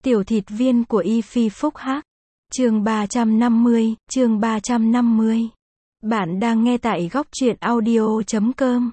Tiểu thịt viên của Y Phi Phúc Hắc. Chương 350, chương 350. Bạn đang nghe tại góc truyện audio.com.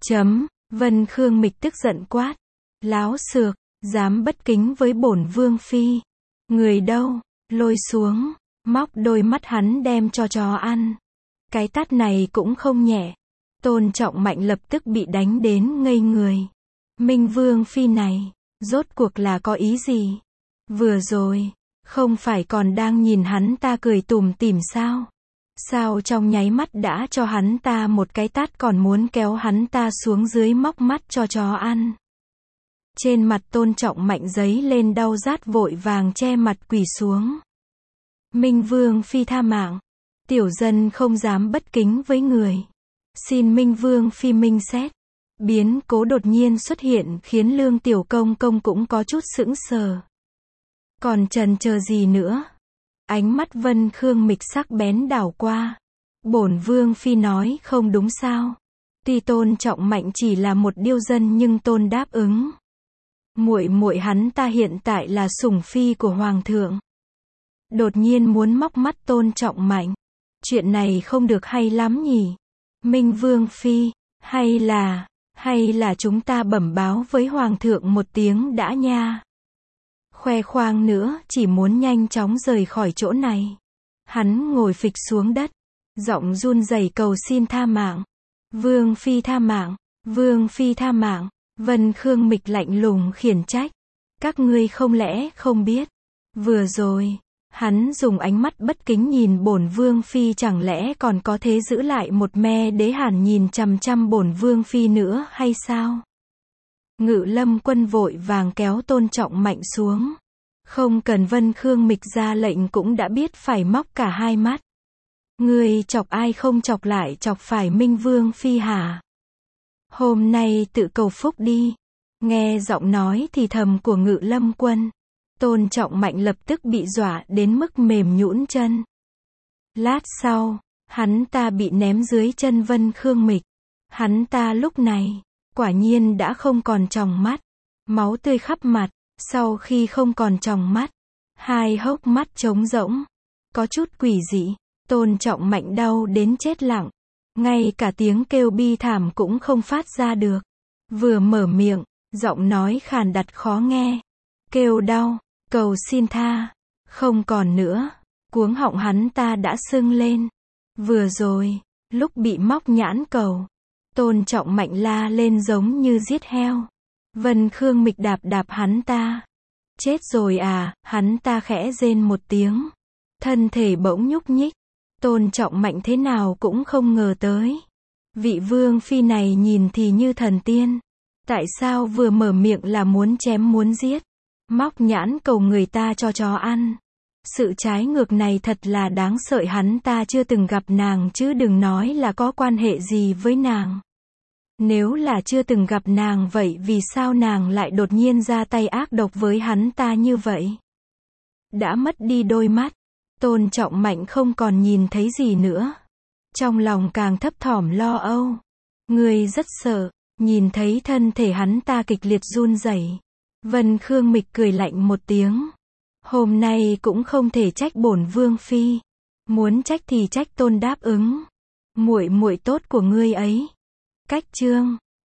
Vân Khương Mịch tức giận quát. Láo xược, dám bất kính với bổn vương phi. Người đâu, lôi xuống, móc đôi mắt hắn đem cho chó ăn. Cái tát này cũng không nhẹ. Tôn Trọng Mạnh lập tức bị đánh đến ngây người. Minh Vương phi này, rốt cuộc là có ý gì? Vừa rồi, không phải còn đang nhìn hắn ta cười tủm tỉm sao? Sao trong nháy mắt đã cho hắn ta một cái tát còn muốn kéo hắn ta xuống dưới móc mắt cho chó ăn? Trên mặt Tôn Trọng Mạnh giấy lên đau rát vội vàng che mặt quỳ xuống. Minh Vương phi tha mạng. Tiểu dân không dám bất kính với người. Xin Minh Vương phi minh xét. Biến cố đột nhiên xuất hiện khiến Lương Tiểu Công Công cũng có chút sững sờ. Còn chần chờ gì nữa? Ánh mắt Vân Khương Mịch sắc bén đảo qua. Bổn Vương phi nói không đúng sao? Tuy Tôn Trọng Mạnh chỉ là một điêu dân nhưng Tôn đáp ứng. Muội muội hắn ta hiện tại là sủng phi của Hoàng thượng. Đột nhiên muốn móc mắt Tôn Trọng Mạnh. Chuyện này không được hay lắm nhỉ? Minh Vương phi, hay là chúng ta bẩm báo với Hoàng thượng một tiếng đã nha. Khoe khoang nữa, chỉ muốn nhanh chóng rời khỏi chỗ này. Hắn ngồi phịch xuống đất, giọng run rẩy cầu xin tha mạng. Vương phi tha mạng, Vương phi tha mạng. Vân Khương Mịch lạnh lùng khiển trách. Các ngươi không lẽ không biết? Vừa rồi, hắn dùng ánh mắt bất kính nhìn bổn Vương phi, chẳng lẽ còn có thế giữ lại một me đế hàn nhìn chằm chằm bổn Vương phi nữa hay sao? Ngự Lâm Quân vội vàng kéo Tôn Trọng Mạnh xuống. Không cần Vân Khương Mịch ra lệnh cũng đã biết phải móc cả hai mắt. Ngươi chọc ai không chọc lại chọc phải Minh Vương phi hả? Hôm nay tự cầu phúc đi. Nghe giọng nói thì thầm của Ngự Lâm Quân, Tôn Trọng Mạnh lập tức bị dọa đến mức mềm nhũn chân. Lát sau, hắn ta bị ném dưới chân Vân Khương Mịch. Hắn ta lúc này, quả nhiên đã không còn tròng mắt. Máu tươi khắp mặt, sau khi không còn tròng mắt, hai hốc mắt trống rỗng. Có chút quỷ dị, Tôn Trọng Mạnh đau đến chết lặng. Ngay cả tiếng kêu bi thảm cũng không phát ra được. Vừa mở miệng, giọng nói khàn đặc khó nghe. Kêu đau, cầu xin tha. Không còn nữa. Cuống họng hắn ta đã sưng lên. Vừa rồi, lúc bị móc nhãn cầu, Tôn Trọng Mạnh la lên giống như giết heo. Vân Khương Mịch đạp đạp hắn ta. Chết rồi à? Hắn ta khẽ rên một tiếng. Thân thể bỗng nhúc nhích. Tôn Trọng Mạnh thế nào cũng không ngờ tới. Vị Vương phi này nhìn thì như thần tiên. Tại sao vừa mở miệng là muốn chém muốn giết? Móc nhãn cầu người ta cho chó ăn. Sự trái ngược này thật là đáng sợ, hắn ta chưa từng gặp nàng chứ đừng nói là có quan hệ gì với nàng. Nếu là chưa từng gặp nàng vậy vì sao nàng lại đột nhiên ra tay ác độc với hắn ta như vậy? Đã mất đi đôi mắt, Tôn Trọng Mạnh không còn nhìn thấy gì nữa. Trong lòng càng thấp thỏm lo âu. Người rất sợ, nhìn thấy thân thể hắn ta kịch liệt run rẩy. Vân Khương Mịch cười lạnh một tiếng. Hôm nay cũng không thể trách bổn Vương phi. Muốn trách thì trách Tôn đáp ứng. Muội muội tốt của ngươi ấy. Cách chương